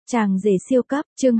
Chàng rể siêu cấp, chương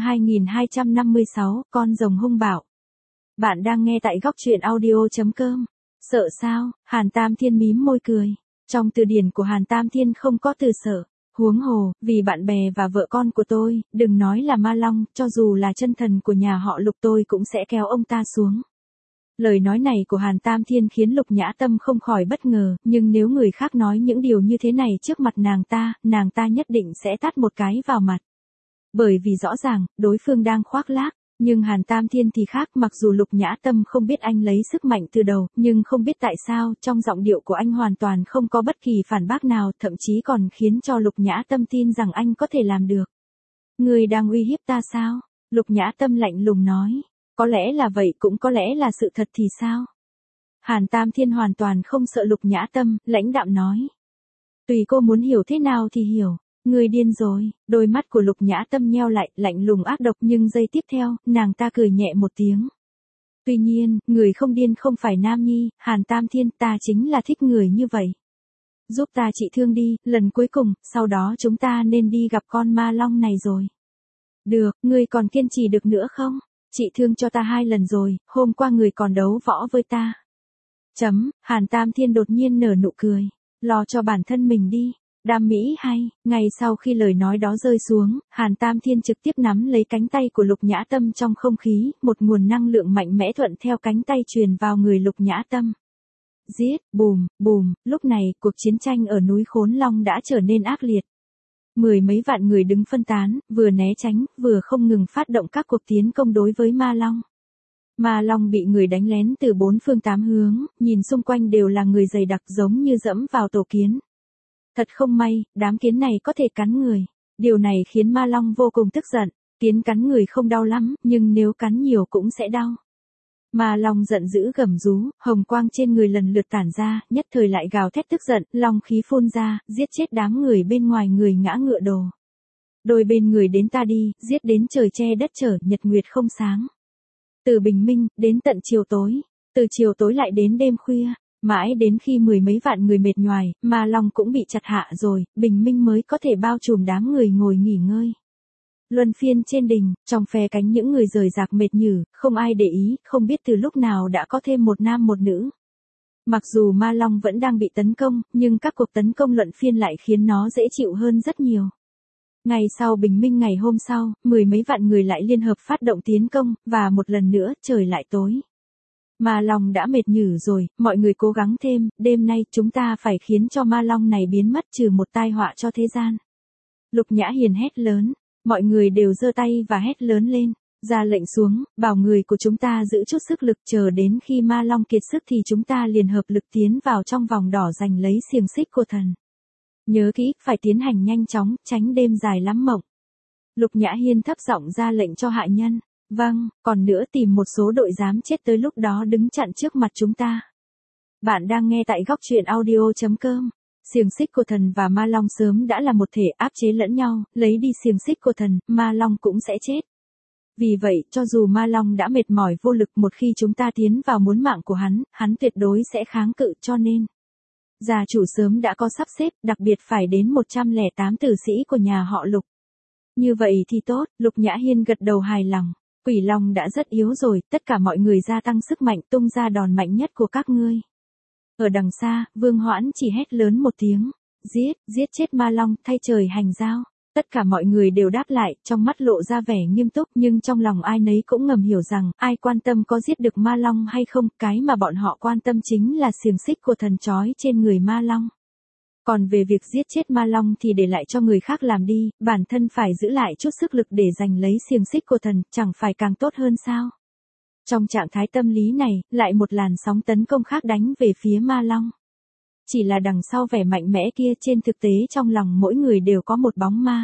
2256, con rồng hung bạo. Bạn đang nghe tại góc truyện audio.com. Sợ sao? Hàn Tam Thiên mím môi cười. Trong từ điển của Hàn Tam Thiên không có từ sợ. Huống hồ, vì bạn bè và vợ con của tôi, đừng nói là ma long, cho dù là chân thần của nhà họ Lục tôi cũng sẽ kéo ông ta xuống. Lời nói này của Hàn Tam Thiên khiến Lục Nhã Tâm không khỏi bất ngờ, nhưng nếu người khác nói những điều như thế này trước mặt nàng ta nhất định sẽ tát một cái vào mặt. Bởi vì rõ ràng, đối phương đang khoác lác, nhưng Hàn Tam Thiên thì khác, mặc dù Lục Nhã Tâm không biết anh lấy sức mạnh từ đầu, nhưng không biết tại sao, trong giọng điệu của anh hoàn toàn không có bất kỳ phản bác nào, thậm chí còn khiến cho Lục Nhã Tâm tin rằng anh có thể làm được. Người đang uy hiếp ta sao? Lục Nhã Tâm lạnh lùng nói. Có lẽ là vậy, cũng có lẽ là sự thật thì sao? Hàn Tam Thiên hoàn toàn không sợ Lục Nhã Tâm, lãnh đạm nói. Tùy cô muốn hiểu thế nào thì hiểu. Người điên rồi. Đôi mắt của Lục Nhã Tâm nheo lại, lạnh lùng ác độc, nhưng giây tiếp theo, nàng ta cười nhẹ một tiếng. Tuy nhiên, người không điên không phải Nam Nhi, Hàn Tam Thiên, ta chính là thích người như vậy. Giúp ta trị thương đi, lần cuối cùng, sau đó chúng ta nên đi gặp con ma long này rồi. Được, người còn kiên trì được nữa không? Chị thương cho ta 2 lần rồi, hôm qua người còn đấu võ với ta. Hàn Tam Thiên đột nhiên nở nụ cười. Lo cho bản thân mình đi. Đam mỹ hay. Ngay sau khi lời nói đó rơi xuống, Hàn Tam Thiên trực tiếp nắm lấy cánh tay của Lục Nhã Tâm trong không khí, một nguồn năng lượng mạnh mẽ thuận theo cánh tay truyền vào người Lục Nhã Tâm. Giết, bùm, bùm, lúc này, cuộc chiến tranh ở núi Khốn Long đã trở nên ác liệt. 10 mấy vạn người đứng phân tán, vừa né tránh, vừa không ngừng phát động các cuộc tiến công đối với Ma Long. Ma Long bị người đánh lén từ 4 phương 8 hướng, nhìn xung quanh đều là người dày đặc giống như dẫm vào tổ kiến. Thật không may, đám kiến này có thể cắn người. Điều này khiến Ma Long vô cùng tức giận. Kiến cắn người không đau lắm, nhưng nếu cắn nhiều cũng sẽ đau. Ma Long giận dữ gầm rú, hồng quang trên người lần lượt tản ra, nhất thời lại gào thét tức giận, long khí phun ra, giết chết đám người bên ngoài người ngã ngựa đổ. Đôi bên người đến ta đi, giết đến trời che đất trở, nhật nguyệt không sáng. Từ bình minh, đến tận chiều tối. Từ chiều tối lại đến đêm khuya. Mãi đến khi 10 mấy vạn người mệt nhoài, Ma Long cũng bị chặt hạ rồi, bình minh mới có thể bao trùm đám người ngồi nghỉ ngơi. Luân phiên trên đỉnh, trong phe cánh những người rời rạc mệt nhừ, không ai để ý, không biết từ lúc nào đã có thêm một nam một nữ. Mặc dù Ma Long vẫn đang bị tấn công, nhưng các cuộc tấn công luân phiên lại khiến nó dễ chịu hơn rất nhiều. Ngày sau bình minh ngày hôm sau, 10 mấy vạn người lại liên hợp phát động tiến công, và một lần nữa trời lại tối. Ma Long đã mệt nhừ rồi, mọi người cố gắng thêm, đêm nay chúng ta phải khiến cho Ma Long này biến mất trừ một tai họa cho thế gian. Lục Nhã Hiền hét lớn, mọi người đều giơ tay và hét lớn lên, ra lệnh xuống, bảo người của chúng ta giữ chút sức lực, chờ đến khi Ma Long kiệt sức thì chúng ta liền hợp lực tiến vào trong vòng đỏ giành lấy xiềng xích của thần. Nhớ kỹ, phải tiến hành nhanh chóng, tránh đêm dài lắm mộng. Lục Nhã Hiên thấp giọng ra lệnh cho hạ nhân. Vâng, còn nữa tìm một số đội dám chết tới lúc đó đứng chặn trước mặt chúng ta. Bạn đang nghe tại góc truyện audio.com. Xiềng xích của thần và Ma Long sớm đã là một thể, áp chế lẫn nhau, lấy đi xiềng xích của thần, Ma Long cũng sẽ chết. Vì vậy, cho dù Ma Long đã mệt mỏi vô lực, một khi chúng ta tiến vào muốn mạng của hắn tuyệt đối sẽ kháng cự, cho nên gia chủ sớm đã có sắp xếp, đặc biệt phải đến 108 tử sĩ của nhà họ Lục. Như vậy thì tốt, Lục Nhã Hiên gật đầu hài lòng. Quỷ Long đã rất yếu rồi, tất cả mọi người gia tăng sức mạnh, tung ra đòn mạnh nhất của các ngươi. Ở đằng xa, Vương Hoãn chỉ hét lớn một tiếng. Giết chết Ma Long, thay trời hành giao. Tất cả mọi người đều đáp lại, trong mắt lộ ra vẻ nghiêm túc, nhưng trong lòng ai nấy cũng ngầm hiểu rằng, ai quan tâm có giết được Ma Long hay không, cái mà bọn họ quan tâm chính là xiềng xích của thần trói trên người Ma Long. Còn về việc giết chết Ma Long thì để lại cho người khác làm đi, bản thân phải giữ lại chút sức lực để giành lấy xiềng xích của thần, chẳng phải càng tốt hơn sao? Trong trạng thái tâm lý này, lại một làn sóng tấn công khác đánh về phía Ma Long. Chỉ là đằng sau vẻ mạnh mẽ kia, trên thực tế trong lòng mỗi người đều có một bóng ma.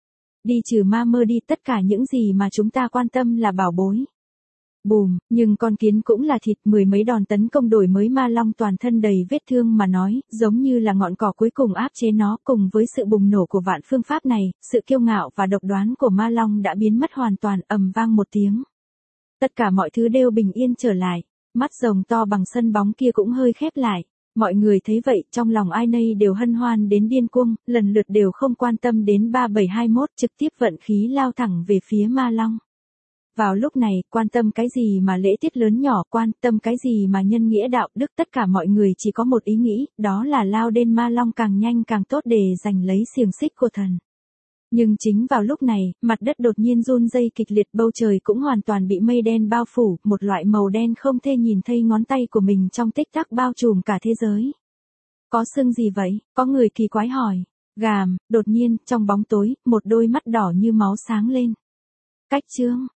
Đi trừ ma mơ đi, tất cả những gì mà chúng ta quan tâm là bảo bối. Bùm, nhưng con kiến cũng là thịt, 10 mấy đòn tấn công đổi mới Ma Long toàn thân đầy vết thương mà nói, giống như là ngọn cỏ cuối cùng áp chế nó, cùng với sự bùng nổ của vạn phương pháp này, sự kiêu ngạo và độc đoán của Ma Long đã biến mất hoàn toàn, ầm vang một tiếng. Tất cả mọi thứ đều bình yên trở lại, mắt rồng to bằng sân bóng kia cũng hơi khép lại. Mọi người thấy vậy, trong lòng ai nấy đều hân hoan đến điên cuồng, lần lượt đều không quan tâm đến 3721, trực tiếp vận khí lao thẳng về phía Ma Long. Vào lúc này, quan tâm cái gì mà lễ tiết lớn nhỏ, quan tâm cái gì mà nhân nghĩa đạo đức, tất cả mọi người chỉ có một ý nghĩ, đó là lao đến Ma Long càng nhanh càng tốt để giành lấy xiềng xích của thần. Nhưng chính vào lúc này, mặt đất đột nhiên run rẩy kịch liệt, bầu trời cũng hoàn toàn bị mây đen bao phủ, một loại màu đen không thể nhìn thấy ngón tay của mình trong tích tắc bao trùm cả thế giới. Có sưng gì vậy? Có người kỳ quái hỏi. Gàm, đột nhiên, trong bóng tối, một đôi mắt đỏ như máu sáng lên. Cách chương